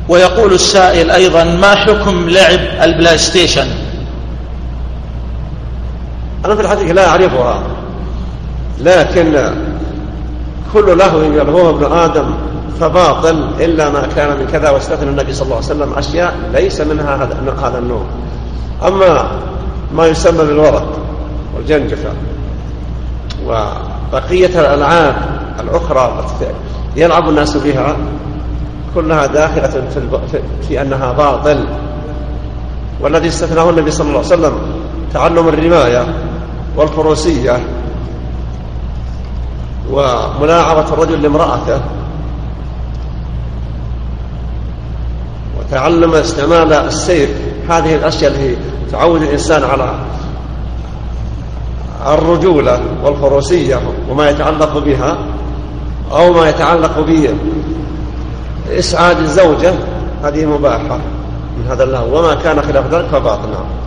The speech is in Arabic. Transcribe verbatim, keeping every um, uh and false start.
ويقول السائل أيضا: ما حكم لعب البلاي ستيشن؟ أنا في الحقيقة لا أعرفها، لكن كل لهو يلهوه ابن آدم فباطل إلا ما كان من كذا، واستثنى النبي صلى الله عليه وسلم أشياء ليس منها هذا النوع. أما ما يسمى بالورق والجنجفة وبقية الألعاب الأخرى يلعب الناس بها كلها داخلة في, في أنها باطل. والذي استثناه النبي صلى الله عليه وسلم تعلم الرماية والفروسية وملاعبة الرجل لامرأته وتعلم استعمال السيف. هذه الأشياء التي تعود الإنسان على الرجولة والفروسية وما يتعلق بها، أو ما يتعلق بإسعاد الزوجة، هذه مباحة من هذا اللهو، وما كان خلاف ذلك فباطل.